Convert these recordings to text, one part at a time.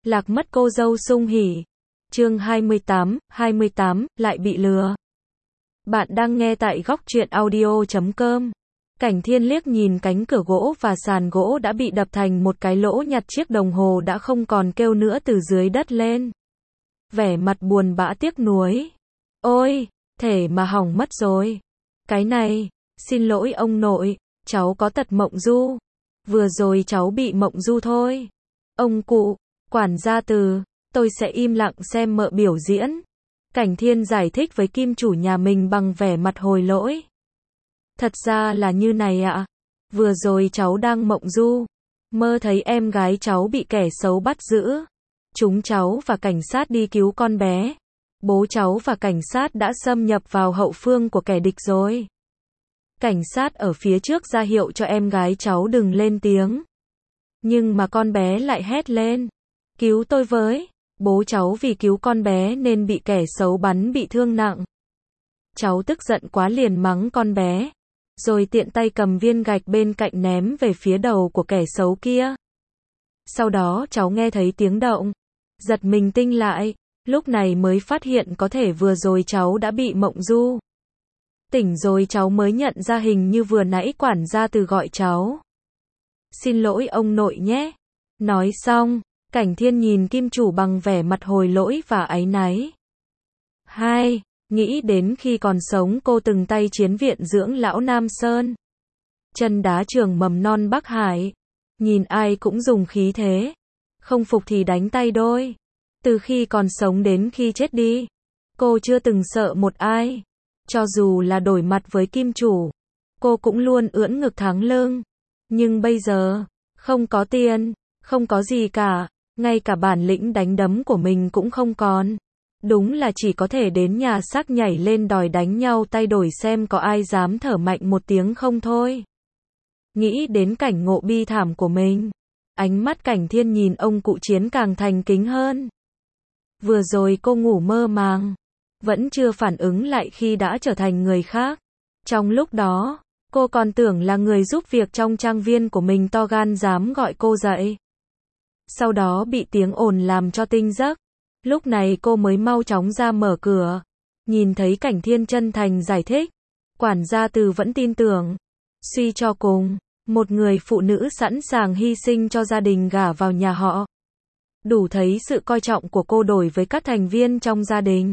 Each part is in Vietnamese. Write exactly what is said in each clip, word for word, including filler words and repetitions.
Lạc mất cô dâu sung hỉ. Chương hai mươi tám, hai mươi tám, lại bị lừa. Bạn đang nghe tại góc truyện audio chấm com. Cảnh Thiên liếc nhìn cánh cửa gỗ và sàn gỗ đã bị đập thành một cái lỗ, nhặt chiếc đồng hồ đã không còn kêu nữa từ dưới đất lên. Vẻ mặt buồn bã tiếc nuối. Ôi, thể mà hỏng mất rồi. Cái này, xin lỗi ông nội, cháu có tật mộng du. Vừa rồi cháu bị mộng du thôi. Ông cụ, quản gia Từ, tôi sẽ im lặng xem mợ biểu diễn. Cảnh Thiên giải thích với kim chủ nhà mình bằng vẻ mặt hồi lỗi. Thật ra là như này ạ. Vừa rồi cháu đang mộng du. Mơ thấy em gái cháu bị kẻ xấu bắt giữ. Chúng cháu và cảnh sát đi cứu con bé. Bố cháu và cảnh sát đã xâm nhập vào hậu phương của kẻ địch rồi. Cảnh sát ở phía trước ra hiệu cho em gái cháu đừng lên tiếng. Nhưng mà con bé lại hét lên. Cứu tôi với. Bố cháu vì cứu con bé nên bị kẻ xấu bắn bị thương nặng. Cháu tức giận quá liền mắng con bé. Rồi tiện tay cầm viên gạch bên cạnh ném về phía đầu của kẻ xấu kia. Sau đó cháu nghe thấy tiếng động. Giật mình tinh lại. Lúc này mới phát hiện có thể vừa rồi cháu đã bị mộng du. Tỉnh rồi cháu mới nhận ra hình như vừa nãy quản gia Từ gọi cháu. Xin lỗi ông nội nhé. Nói xong, Cảnh Thiên nhìn kim chủ bằng vẻ mặt hồi lỗi và áy náy. Hai, nghĩ đến khi còn sống cô từng tay chiến viện dưỡng lão Nam Sơn. Chân đá trường mầm non Bắc Hải. Nhìn ai cũng dùng khí thế. Không phục thì đánh tay đôi. Từ khi còn sống đến khi chết đi. Cô chưa từng sợ một ai. Cho dù là đổi mặt với kim chủ. Cô cũng luôn ưỡn ngực thẳng lưng. Nhưng bây giờ, không có tiền, không có gì cả. Ngay cả bản lĩnh đánh đấm của mình cũng không còn. Đúng là chỉ có thể đến nhà xác nhảy lên đòi đánh nhau tay đổi xem có ai dám thở mạnh một tiếng không thôi. Nghĩ đến cảnh ngộ bi thảm của mình. Ánh mắt Cảnh Thiên nhìn ông cụ Chiến càng thành kính hơn. Vừa rồi cô ngủ mơ màng. Vẫn chưa phản ứng lại khi đã trở thành người khác. Trong lúc đó, cô còn tưởng là người giúp việc trong trang viên của mình to gan dám gọi cô dậy. Sau đó bị tiếng ồn làm cho tinh giấc. Lúc này cô mới mau chóng ra mở cửa. Nhìn thấy Cảnh Thiên chân thành giải thích. Quản gia Từ vẫn tin tưởng. Suy cho cùng, một người phụ nữ sẵn sàng hy sinh cho gia đình gả vào nhà họ. Đủ thấy sự coi trọng của cô đối với các thành viên trong gia đình.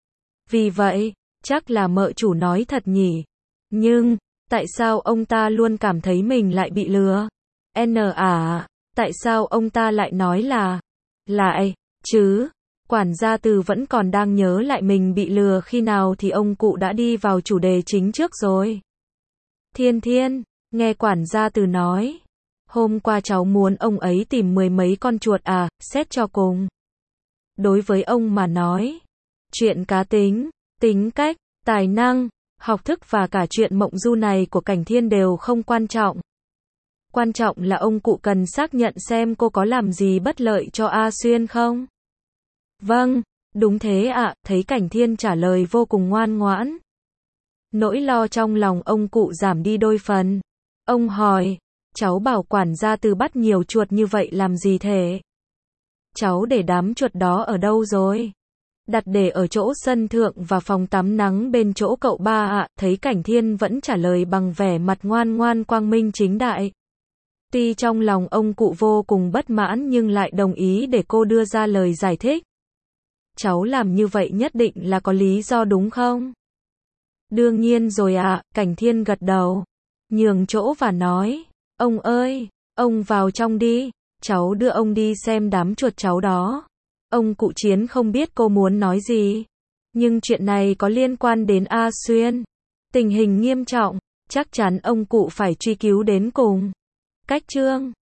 Vì vậy, chắc là mợ chủ nói thật nhỉ. Nhưng, tại sao ông ta luôn cảm thấy mình lại bị lừa? N à, tại sao ông ta lại nói là, lại, chứ? Quản gia Từ vẫn còn đang nhớ lại mình bị lừa khi nào thì ông cụ đã đi vào chủ đề chính trước rồi. Thiên Thiên, nghe quản gia Từ nói. Hôm qua cháu muốn ông ấy tìm mười mấy con chuột à, xét cho cùng. Đối với ông mà nói, chuyện cá tính, tính cách, tài năng, học thức và cả chuyện mộng du này của Cảnh Thiên đều không quan trọng. Quan trọng là ông cụ cần xác nhận xem cô có làm gì bất lợi cho A Xuyên không? Vâng, đúng thế ạ, thấy Cảnh Thiên trả lời vô cùng ngoan ngoãn. Nỗi lo trong lòng ông cụ giảm đi đôi phần. Ông hỏi, cháu bảo quản gia Từ bắt nhiều chuột như vậy làm gì thế? Cháu để đám chuột đó ở đâu rồi? Đặt để ở chỗ sân thượng và phòng tắm nắng bên chỗ cậu ba ạ. Thấy Cảnh Thiên vẫn trả lời bằng vẻ mặt ngoan ngoan quang minh chính đại. Tuy trong lòng ông cụ vô cùng bất mãn nhưng lại đồng ý để cô đưa ra lời giải thích. Cháu làm như vậy nhất định là có lý do đúng không? Đương nhiên rồi ạ, Cảnh Thiên gật đầu. Nhường chỗ và nói, ông ơi, ông vào trong đi, cháu đưa ông đi xem đám chuột cháu đó. Ông cụ Chiến không biết cô muốn nói gì. Nhưng chuyện này có liên quan đến A Xuyên. Tình hình nghiêm trọng, chắc chắn ông cụ phải truy cứu đến cùng. Cách chương